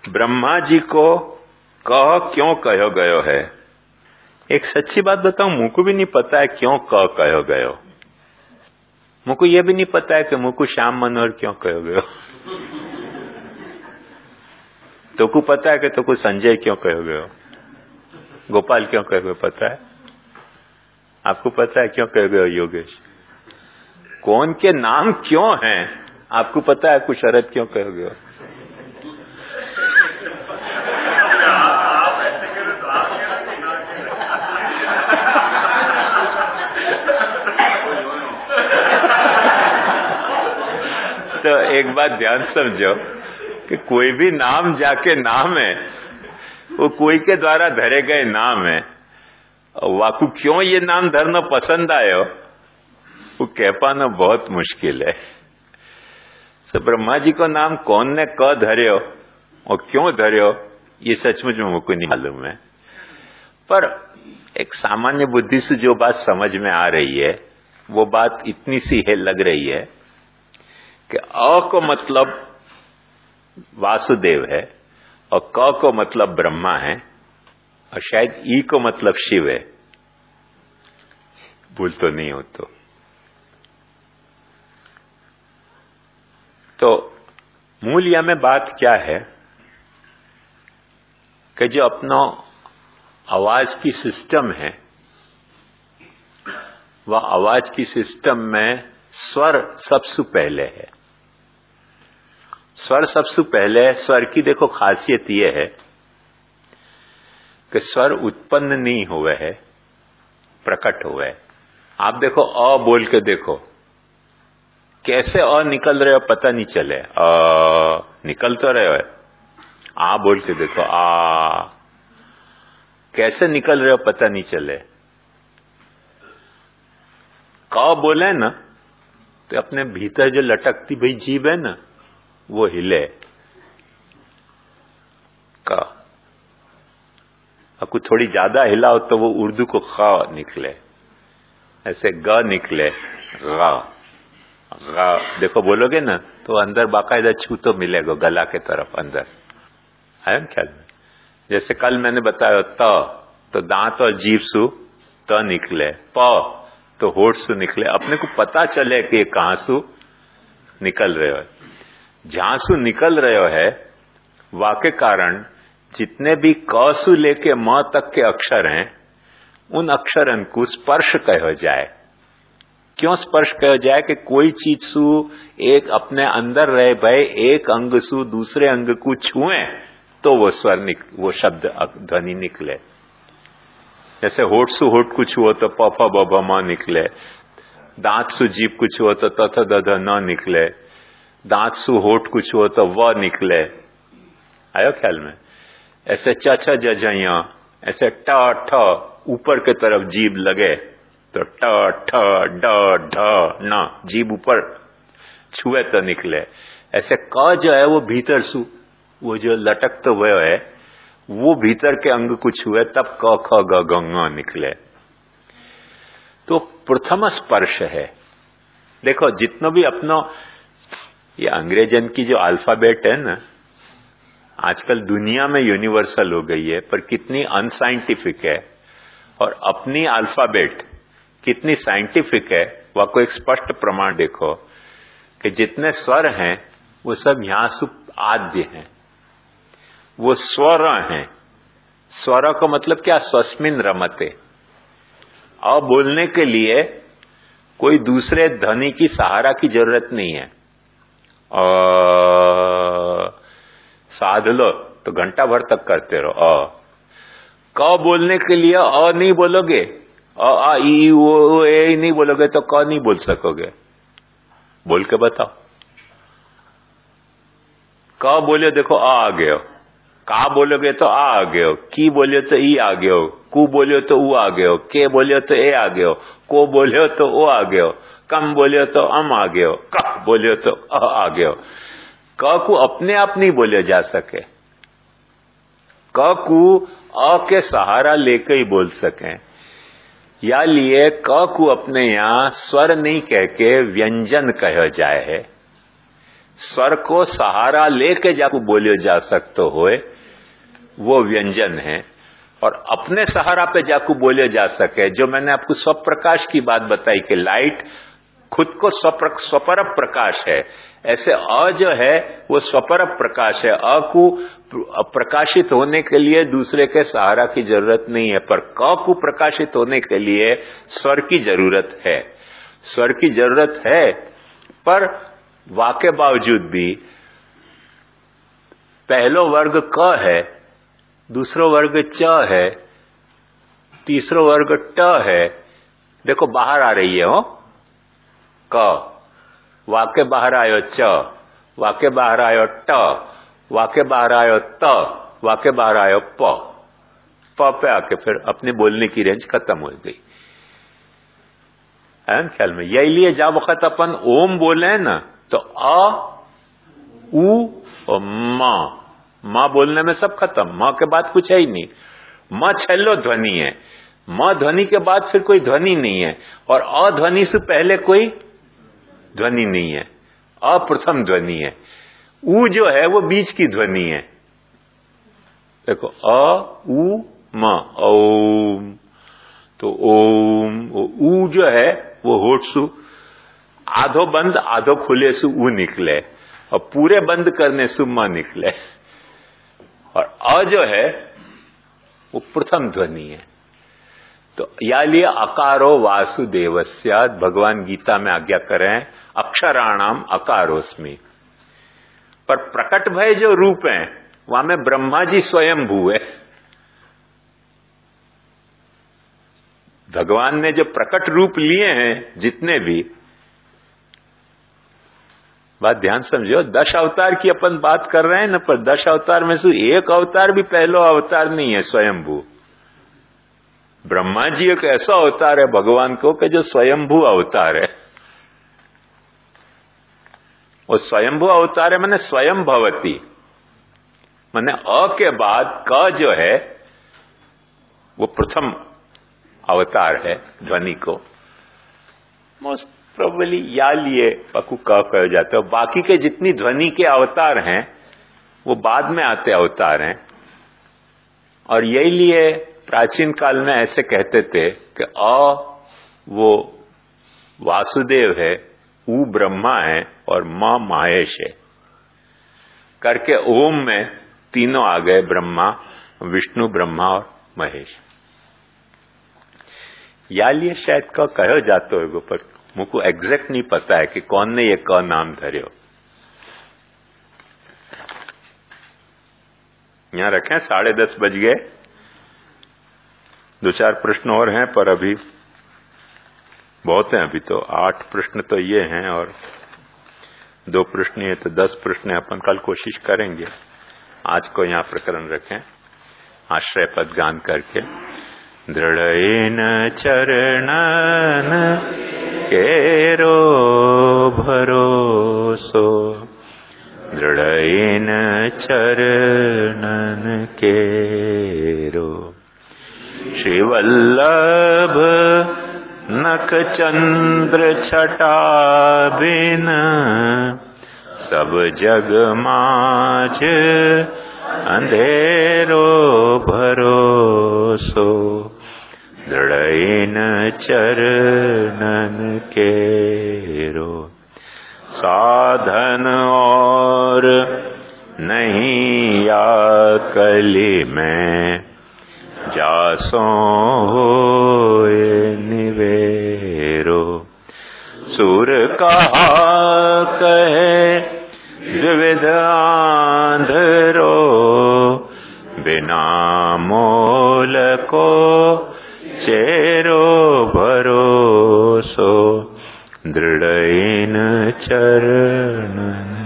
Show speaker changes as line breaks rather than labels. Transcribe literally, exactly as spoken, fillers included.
ब्रह्मा जी को कह क्यों कहो गयो है। एक सच्ची बात बताऊं, मुझको भी नहीं पता है क्यों कह कहो गयो। मुझको ये भी नहीं पता है कि मुझको श्याम मनोहर क्यों कहो गयो। तो को पता है कि तो को संजय क्यों कहो गयो, गोपाल क्यों कहो गयो, पता है आपको? पता है क्यों कहो गयो योगेश? कौन के नाम क्यों हैं आपको पता है? कुछ शरद क्यों कहो गयो? तो एक बात ध्यान समझो कि कोई भी नाम जाके नाम है, वो कोई के द्वारा धरे गए नाम है। वाकू क्यों ये नाम धरना पसंद आयो वो कह पाना बहुत मुश्किल है। तो ब्रह्मा जी को नाम कौन ने क धर्यो और क्यों धर्यो ये सचमुच में मुझको नहीं मालूम है। पर एक सामान्य बुद्धि से जो बात समझ में आ रही है वो बात इतनी सी है, लग रही है कि अ को मतलब वासुदेव है और क को मतलब ब्रह्मा है और शायद ई को मतलब शिव है। भूल तो नहीं हो तो तो मूल्य में बात क्या है कि जो अपना आवाज की सिस्टम है वह आवाज की सिस्टम में स्वर सबसे पहले है। स्वर सबसे पहले है। स्वर की देखो खासियत यह है कि स्वर उत्पन्न नहीं हुए है, प्रकट हुए। आप देखो अ बोल के देखो, कैसे अ निकल रहे हो पता नहीं चले, अ निकल तो रहे हो। आ बोल के देखो, आ कैसे निकल रहे हो पता नहीं चले। क बोले ना तो अपने भीतर जो लटकती भाई जीभ है ना वो हिले। क आपको थोड़ी ज्यादा हिलाओ तो वो उर्दू को ख निकले, ऐसे ग निकले, ग ग देखो बोलोगे ना तो अंदर बाकायदा छू तो मिलेगा गला के तरफ अंदर। है ख्याल में? जैसे कल मैंने बताया त तो दांत और जीभ सु त निकले, प तो होठ सु निकले। अपने को पता चले कि ये कहां सु निकल रहे हो। जहां सु निकल रहे हो है वाके कारण जितने भी क सु लेके म तक के अक्षर हैं उन अक्षरन को स्पर्श कहो जाए। क्यों स्पर्श कहो जाए कि कोई चीज सु एक अपने अंदर रहे भाई एक अंग सु दूसरे अंग को छुए तो वो स्वर निक, वो शब्द ध्वनि निकले। जैसे होठ सु होठ को छुओ तो प फ ब भ म निकले, दांत सु जीभ को छुओ तो त थ द ध न निकले, दांत सु होठ को छुओ तो व निकले। आयो ख्याल में? ऐसे च छ ज झ य, ऐसे ट ठ ऊपर के तरफ जीभ लगे तो ट ठ ड ढ न जीभ ऊपर छुए तो निकले। ऐसे क जो है वो भीतर सु वो जो लटकते हुए है वो भीतर के अंग को छुए तब क ख ग घ ङ निकले। तो प्रथम स्पर्श है। देखो जितना भी अपना ये अंग्रेजन की जो अल्फाबेट है ना आजकल दुनिया में यूनिवर्सल हो गई है, पर कितनी अनसाइंटिफिक है, और अपनी अल्फाबेट कितनी साइंटिफिक है वह को एक स्पष्ट प्रमाण देखो कि जितने स्वर हैं वो सब यहां से आद्य हैं, वो स्वर हैं। स्वर का मतलब क्या? स्वस्मिन रमते। अ बोलने के लिए कोई दूसरे ध्वनि की सहारा की जरूरत नहीं है। अ साध लो तो घंटा भर तक करते रहो। अ क बोलने के लिए अ नहीं बोलोगे, अ आ ई ओ ए नहीं बोलोगे तो क नहीं बोल सकोगे। बोल के बताओ। क बोले देखो आ आ गए हो, का बोलोगे तो आ आ गए हो, की बोले तो ई आ गए हो, कु बोले तो ऊ आ गए हो, के बोले तो ए आ गए हो, को बोले तो ओ आ गए हो, कम बोले तो अम आ गए हो, क बोले तो अ आ गए हो। क को अपने आप नहीं बोले जा सके, क को अ के सहारा लेकर ही बोल सकें। या लिए क को अपने यहां स्वर नहीं कह के व्यंजन कहा जाए है। स्वर को सहारा लेके जाकू बोलियो जा सकतो होए वो व्यंजन है, और अपने सहारा पे जाकू बोले जा सके। जो मैंने आपको स्वप्रकाश की बात बताई कि लाइट खुद को स्वपर प्रकाश है, ऐसे अ जो है वो स्वपर प्रकाश है। अ को प्रकाशित होने के लिए दूसरे के सहारा की जरूरत नहीं है, पर क को प्रकाशित होने के लिए स्वर की जरूरत है। स्वर की जरूरत है, पर वाके बावजूद भी पहलो वर्ग क है, दूसरो वर्ग च है, तीसरो वर्ग ट है। देखो बाहर आ रही है हो क, वाके बाहर आयो च, वाके बाहर आयो ट, वाके बाहर आयो त, वाके बाहर आयो प। प पे आके फिर अपनी बोलने की रेंज खत्म हो गई है ख्याल में। यही लिए जब वक्त अपन ओम बोले हैं ना तो अ उ और म, मां बोलने में सब खत्म, मां के बाद कुछ है ही नहीं। मां छल्लो ध्वनि है, मां ध्वनि के बाद फिर कोई ध्वनि नहीं है, और अध्वनि से पहले कोई ध्वनि नहीं है। अ प्रथम ध्वनि है, उ जो है वो बीच की ध्वनि है। देखो अ उ म, ओम, तो ओम उ जो है वो होठ सु आधो बंद आधो खुले सु उ निकले, और पूरे बंद करने से म निकले। और अ जो है वो प्रथम ध्वनि है। तो या लिए अकारो वासुदेवस्यात्, भगवान गीता में आज्ञा करें अक्षराणाम अकारोस्मि। पर प्रकट भय जो रूप है वहां में ब्रह्मा जी स्वयंभू है। भगवान ने जो प्रकट रूप लिए हैं जितने भी, बात ध्यान समझो, दश अवतार की अपन बात कर रहे हैं ना, पर दश अवतार में से एक अवतार भी पहलो अवतार नहीं है स्वयंभू। ब्रह्मा जी एक ऐसा अवतार है भगवान को कि जो स्वयंभू अवतार है। वो स्वयंभू अवतार है माने स्वयं भवती, माने अ के बाद क जो है वो प्रथम अवतार है ध्वनि को। मोस्ट प्रोबेबली या लिए पकु क कहा जाता है। बाकी के जितनी ध्वनि के अवतार हैं वो बाद में आते अवतार हैं। और यही लिए प्राचीन काल में ऐसे कहते थे कि अ वो वासुदेव है, उ ब्रह्मा है और म महेश है, करके ओम में तीनों आ गए, ब्रह्मा विष्णु ब्रह्मा और महेश। या लिए शायद क कहो जातो है, पर मुझको एग्जैक्ट नहीं पता है कि कौन ने ये क नाम धर्यो। यहां रखें, साढ़े दस बज गए। दो चार प्रश्न और हैं, पर अभी बहुत हैं। अभी तो आठ प्रश्न तो ये हैं और दो प्रश्न ये, तो दस प्रश्न अपन कल कोशिश करेंगे। आज को यहाँ प्रकरण रखें आश्रय पद गान करके। दृढ़ेन चरणन केरो भरोसो, दृढ़ेन चरणन केरो। श्रीवल्लभ नख चंद्र छटा बिन, सब जग माझ अंधेरो भरोसो, दृढ़ेन चरणन केरो। साधन और नहीं या कली में, जासो होए निवेरो। सुर कहा कहे द्विविध आंधरो, बिना मोल को चेरो भरोसो, दृढ़ेन चरणन